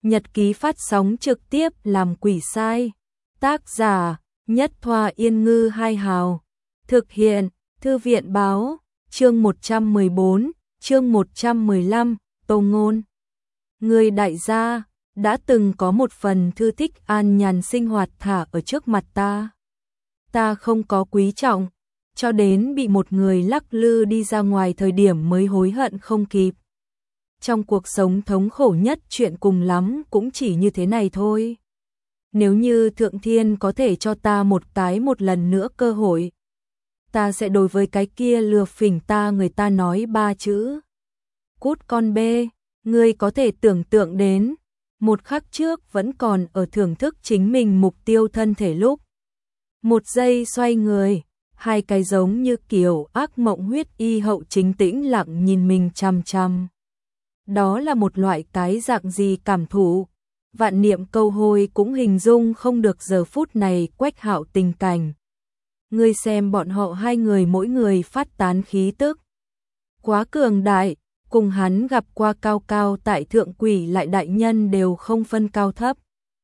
Nhật ký phát sóng trực tiếp làm quỷ sai. Tác giả Nhất Thoa Yên Ngư Hai Hào. Thực hiện Thư viện Báo. Chương 114, chương 115, Tô Ngôn. Người đại gia, đã từng có một phần thư thích an nhàn sinh hoạt thả ở trước mặt ta. Ta không có quý trọng, cho đến bị một người lắc lư đi ra ngoài thời điểm mới hối hận không kịp. Trong cuộc sống thống khổ nhất chuyện cùng lắm cũng chỉ như thế này thôi. Nếu như Thượng Thiên có thể cho ta một lần nữa cơ hội, ta sẽ đối với cái kia lừa phỉnh ta người ta nói 3 chữ. Cút con bê, ngươi có thể tưởng tượng đến, một khắc trước vẫn còn ở thưởng thức chính mình mục tiêu thân thể lúc. Một giây xoay người, hai cái giống như kiểu ác mộng huyết y hậu chính tĩnh lặng nhìn mình chằm chằm. Đó là một loại cái dạng gì cảm thụ, vạn niệm câu hôi cũng hình dung không được giờ phút này Quách Hạo tình cảnh. Ngươi xem bọn họ hai người mỗi người phát tán khí tức quá cường đại, cùng hắn gặp qua cao cao tại thượng quỷ lại đại nhân đều không phân cao thấp.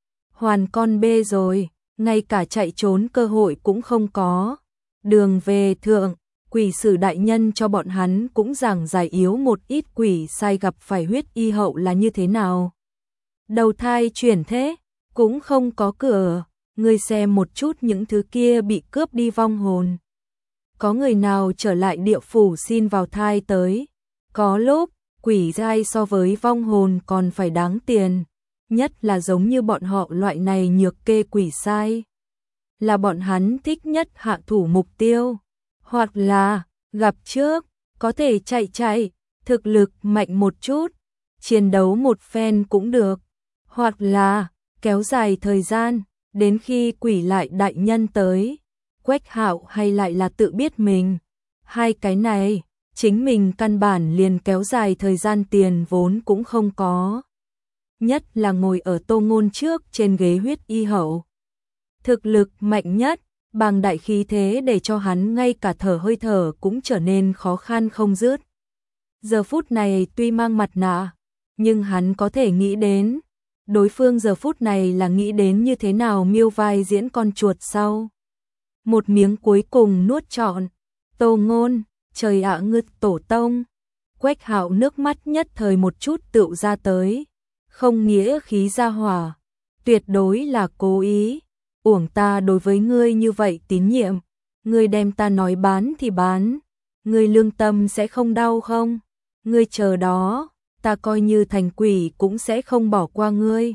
Hoàn con bê rồi, ngay cả chạy trốn cơ hội cũng không có. Đường về thượng, quỷ sử đại nhân cho bọn hắn cũng giảng giải yếu một ít quỷ sai gặp phải huyết y hậu là như thế nào. Đầu thai chuyển thế, cũng không có cửa, ngươi xem một chút những thứ kia bị cướp đi vong hồn. Có người nào trở lại địa phủ xin vào thai tới, có lúc, quỷ giai so với vong hồn còn phải đáng tiền, nhất là giống như bọn họ loại này nhược kê quỷ sai. Là bọn hắn thích nhất hạ thủ mục tiêu, hoặc là, gặp trước, có thể chạy, thực lực mạnh một chút, chiến đấu một phen cũng được, hoặc là, kéo dài thời gian, đến khi quỷ lại đại nhân tới, Quách Hạo hay lại là tự biết mình. Hai cái này, chính mình căn bản liền kéo dài thời gian tiền vốn cũng không có. Nhất là ngồi ở Tô Ngôn trước trên ghế huyết y hậu. Thực lực mạnh nhất, bằng đại khí thế để cho hắn ngay cả hơi thở cũng trở nên khó khăn không dứt. Giờ phút này tuy mang mặt nạ, nhưng hắn có thể nghĩ đến, đối phương giờ phút này là nghĩ đến như thế nào miêu vai diễn con chuột sau. Một miếng cuối cùng nuốt trọn, Tô Ngôn, trời ạ ngư tổ tông. Quách Hạo nước mắt nhất thời một chút tựu ra tới, không nghĩa khí ra hỏa, tuyệt đối là cố ý. Uổng ta đối với ngươi như vậy tín nhiệm, ngươi đem ta nói bán thì bán, ngươi lương tâm sẽ không đau không? Ngươi chờ đó, ta coi như thành quỷ cũng sẽ không bỏ qua ngươi.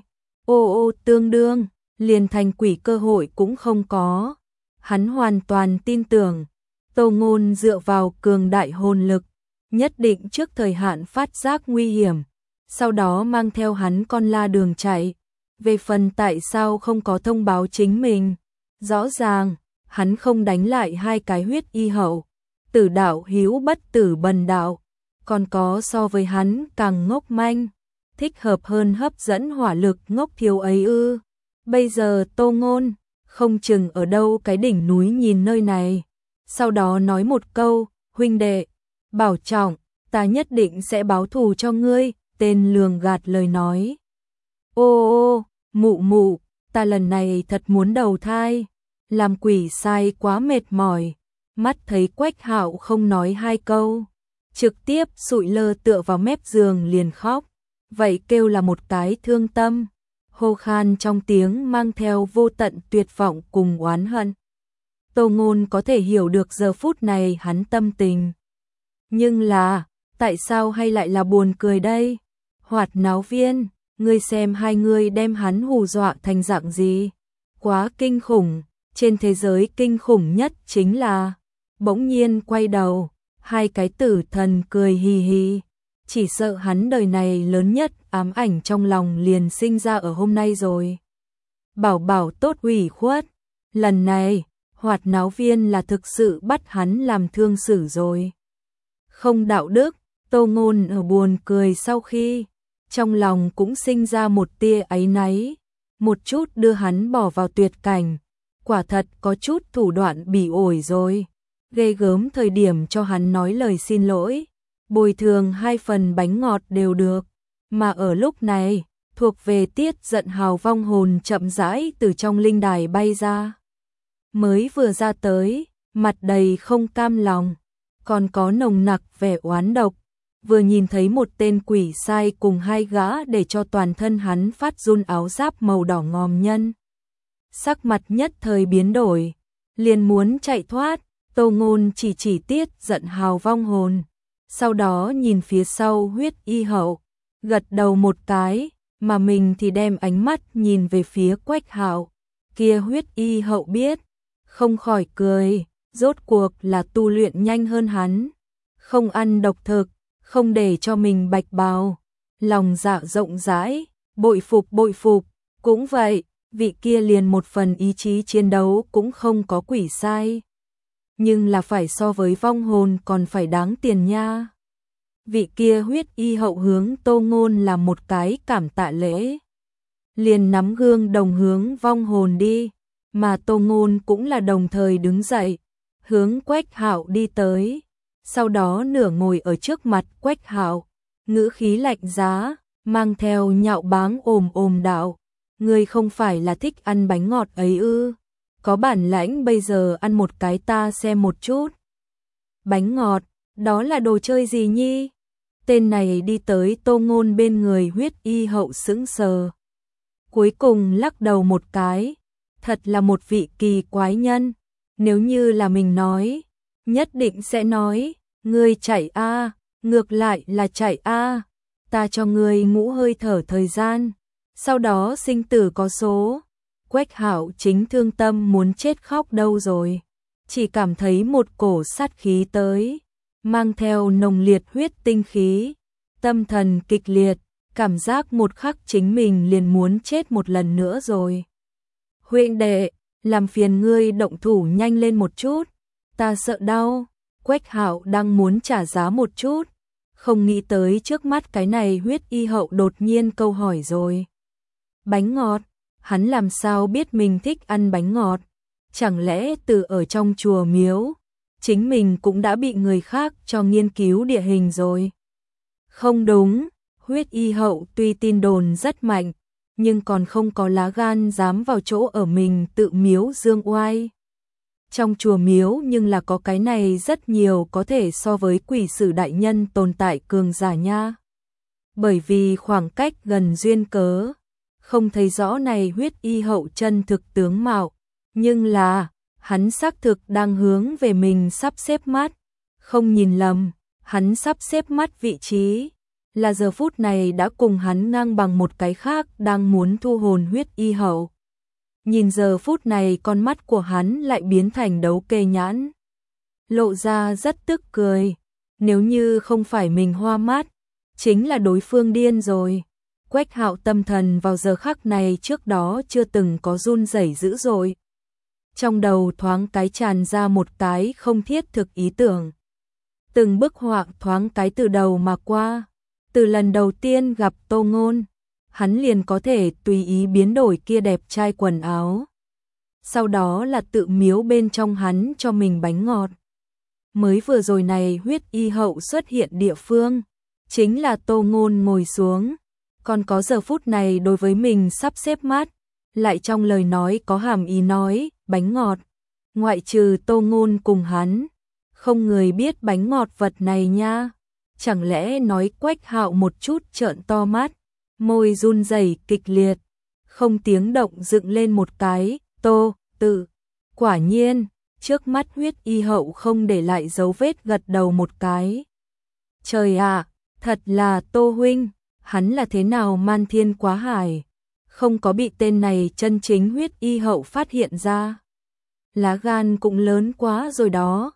Ô tương đương, liền thành quỷ cơ hội cũng không có. Hắn hoàn toàn tin tưởng, Tô Ngôn dựa vào cường đại hồn lực, nhất định trước thời hạn phát giác nguy hiểm, sau đó mang theo hắn con la đường chạy. Về phần tại sao không có thông báo chính mình, rõ ràng, hắn không đánh lại hai cái huyết y hậu, tử đạo hiếu bất tử bần đạo, còn có so với hắn càng ngốc manh, thích hợp hơn hấp dẫn hỏa lực ngốc thiếu ấy ư. Bây giờ Tô Ngôn, không chừng ở đâu cái đỉnh núi nhìn nơi này, sau đó nói một câu, huynh đệ, bảo trọng, ta nhất định sẽ báo thù cho ngươi, tên lường gạt lời nói. Ô, mụ, ta lần này thật muốn đầu thai, làm quỷ sai quá mệt mỏi. Mắt thấy Quách Hạo không nói hai câu, trực tiếp sụi lơ tựa vào mép giường liền khóc, vậy kêu là một cái thương tâm, hô khan trong tiếng mang theo vô tận tuyệt vọng cùng oán hận. Tô Ngôn có thể hiểu được giờ phút này hắn tâm tình. Nhưng là, tại sao hay lại là buồn cười đây? Hoạt náo viên, ngươi xem hai người đem hắn hù dọa thành dạng gì? Quá kinh khủng, trên thế giới kinh khủng nhất chính là, bỗng nhiên quay đầu, hai cái tử thần cười hì hì, chỉ sợ hắn đời này lớn nhất ám ảnh trong lòng liền sinh ra ở hôm nay rồi. Bảo tốt ủy khuất, lần này, hoạt náo viên là thực sự bắt hắn làm thương xử rồi. Không đạo đức, Tô Ngôn ở buồn cười sau khi, trong lòng cũng sinh ra một tia áy náy, một chút đưa hắn bỏ vào tuyệt cảnh, quả thật có chút thủ đoạn bỉ ổi rồi, ghê gớm thời điểm cho hắn nói lời xin lỗi, bồi thường 2 phần bánh ngọt đều được, mà ở lúc này, thuộc về Tiết Giận Hào vong hồn chậm rãi từ trong linh đài bay ra. Mới vừa ra tới, mặt đầy không cam lòng, còn có nồng nặc vẻ oán độc, vừa nhìn thấy một tên quỷ sai cùng hai gã để cho toàn thân hắn phát run áo giáp màu đỏ ngòm nhân. Sắc mặt nhất thời biến đổi, liền muốn chạy thoát, Tô Ngôn chỉ Tiết Giận Hào vong hồn, sau đó nhìn phía sau Huyết Y Hậu, gật đầu một cái, mà mình thì đem ánh mắt nhìn về phía Quách Hạo. Kia Huyết Y Hậu biết, không khỏi cười, rốt cuộc là tu luyện nhanh hơn hắn, không ăn độc thực, không để cho mình bạch bào, lòng dạ rộng rãi, bội phục, cũng vậy, vị kia liền một phần ý chí chiến đấu cũng không có quỷ sai. Nhưng là phải so với vong hồn còn phải đáng tiền nha. Vị kia Huyết Y Hậu hướng Tô Ngôn làm một cái cảm tạ lễ, liền nắm gương đồng hướng vong hồn đi, mà Tô Ngôn cũng là đồng thời đứng dậy, hướng Quách Hạo đi tới, sau đó nửa ngồi ở trước mặt Quách Hạo, ngữ khí lạnh giá, mang theo nhạo báng ồm đạo, ngươi không phải là thích ăn bánh ngọt ấy ư? Có bản lãnh bây giờ ăn một cái ta xem một chút. Bánh ngọt, đó là đồ chơi gì nhi? Tên này đi tới Tô Ngôn bên người Huyết Y Hậu sững sờ. Cuối cùng lắc đầu một cái, thật là một vị kỳ quái nhân, nếu như là mình nói, nhất định sẽ nói, ngươi chạy a, ngược lại là chạy a, ta cho ngươi ngũ hơi thở thời gian, sau đó sinh tử có số. Quách Hạo chính thương tâm muốn chết khóc đâu rồi, chỉ cảm thấy một cổ sát khí tới, mang theo nồng liệt huyết tinh khí, tâm thần kịch liệt, cảm giác một khắc chính mình liền muốn chết một lần nữa rồi. Huynh đệ, làm phiền ngươi động thủ nhanh lên một chút, ta sợ đau. Quách Hạo đang muốn trả giá một chút, không nghĩ tới trước mắt cái này Huyết Y Hậu đột nhiên câu hỏi rồi. Bánh ngọt, hắn làm sao biết mình thích ăn bánh ngọt? Chẳng lẽ từ ở trong chùa miếu, chính mình cũng đã bị người khác cho nghiên cứu địa hình rồi? Không đúng, Huyết Y Hậu tuy tin đồn rất mạnh, nhưng còn không có lá gan dám vào chỗ ở mình tự miếu dương oai. Trong chùa miếu nhưng là có cái này rất nhiều có thể so với quỷ sử đại nhân tồn tại cường giả nha. Bởi vì khoảng cách gần duyên cớ, không thấy rõ này Huyết Y Hậu chân thực tướng mạo, nhưng là, hắn xác thực đang hướng về mình sắp xếp mắt, không nhìn lầm, hắn sắp xếp mắt vị trí, là giờ phút này đã cùng hắn ngang bằng một cái khác đang muốn thu hồn Huyết Y Hậu. Nhìn giờ phút này con mắt của hắn lại biến thành đấu kê nhãn, lộ ra rất tức cười, nếu như không phải mình hoa mắt, chính là đối phương điên rồi. Quách Hạo tâm thần vào giờ khắc này trước đó chưa từng có run rẩy dữ dội. Trong đầu thoáng cái tràn ra một cái không thiết thực ý tưởng. Từng bức họa thoáng cái từ đầu mà qua. Từ lần đầu tiên gặp Tô Ngôn, hắn liền có thể tùy ý biến đổi kia đẹp trai quần áo. Sau đó là tự miếu bên trong hắn cho mình bánh ngọt. Mới vừa rồi này Huyết Y Hậu xuất hiện địa phương, chính là Tô Ngôn ngồi xuống. Còn có giờ phút này đối với mình sắp xếp mắt, lại trong lời nói có hàm ý nói, bánh ngọt. Ngoại trừ Tô Ngôn cùng hắn, không người biết bánh ngọt vật này nha. Chẳng lẽ nói Quách Hạo một chút trợn to mắt, môi run rẩy kịch liệt, không tiếng động dựng lên một cái, Tô, tự. Quả nhiên, trước mắt Huyết Y Hậu không để lại dấu vết gật đầu một cái. Trời ạ, thật là Tô huynh. Hắn là thế nào man thiên quá hải, không có bị tên này chân chính Huyết Y Hậu phát hiện ra. Lá gan cũng lớn quá rồi đó.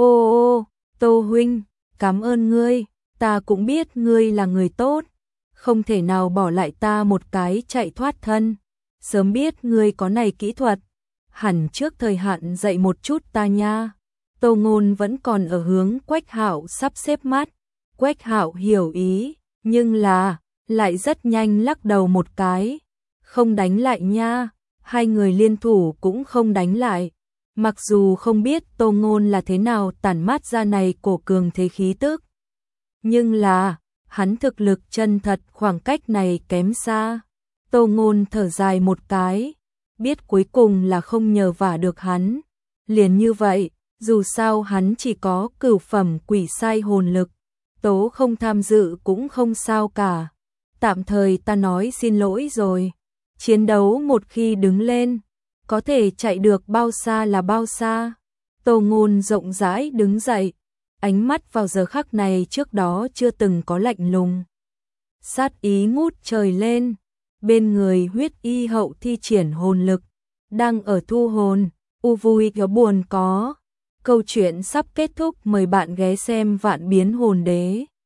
Ô, Tô huynh, cảm ơn ngươi, ta cũng biết ngươi là người tốt, không thể nào bỏ lại ta một cái chạy thoát thân. Sớm biết ngươi có này kỹ thuật, hẳn trước thời hạn dạy một chút ta nha. Tô Ngôn vẫn còn ở hướng Quách Hạo sắp xếp mắt. Quách Hạo hiểu ý, nhưng là, lại rất nhanh lắc đầu một cái. Không đánh lại nha, hai người liên thủ cũng không đánh lại. Mặc dù không biết Tô Ngôn là thế nào tản mát ra này cổ cường thế khí tức. Nhưng là, hắn thực lực chân thật khoảng cách này kém xa. Tô Ngôn thở dài một cái, biết cuối cùng là không nhờ vả được hắn. Liền như vậy, dù sao hắn chỉ có cửu phẩm quỷ sai hồn lực, tố không tham dự cũng không sao cả. Tạm thời ta nói xin lỗi rồi. Chiến đấu một khi đứng lên, có thể chạy được bao xa là bao xa. Tô Ngôn rộng rãi đứng dậy, ánh mắt vào giờ khắc này trước đó chưa từng có lạnh lùng. Sát ý ngút trời lên, bên người huyết y hậu thi triển hồn lực, đang ở thu hồn, u vui có buồn có. Câu chuyện sắp kết thúc, mời bạn ghé xem Vạn Biến Hồn Đế.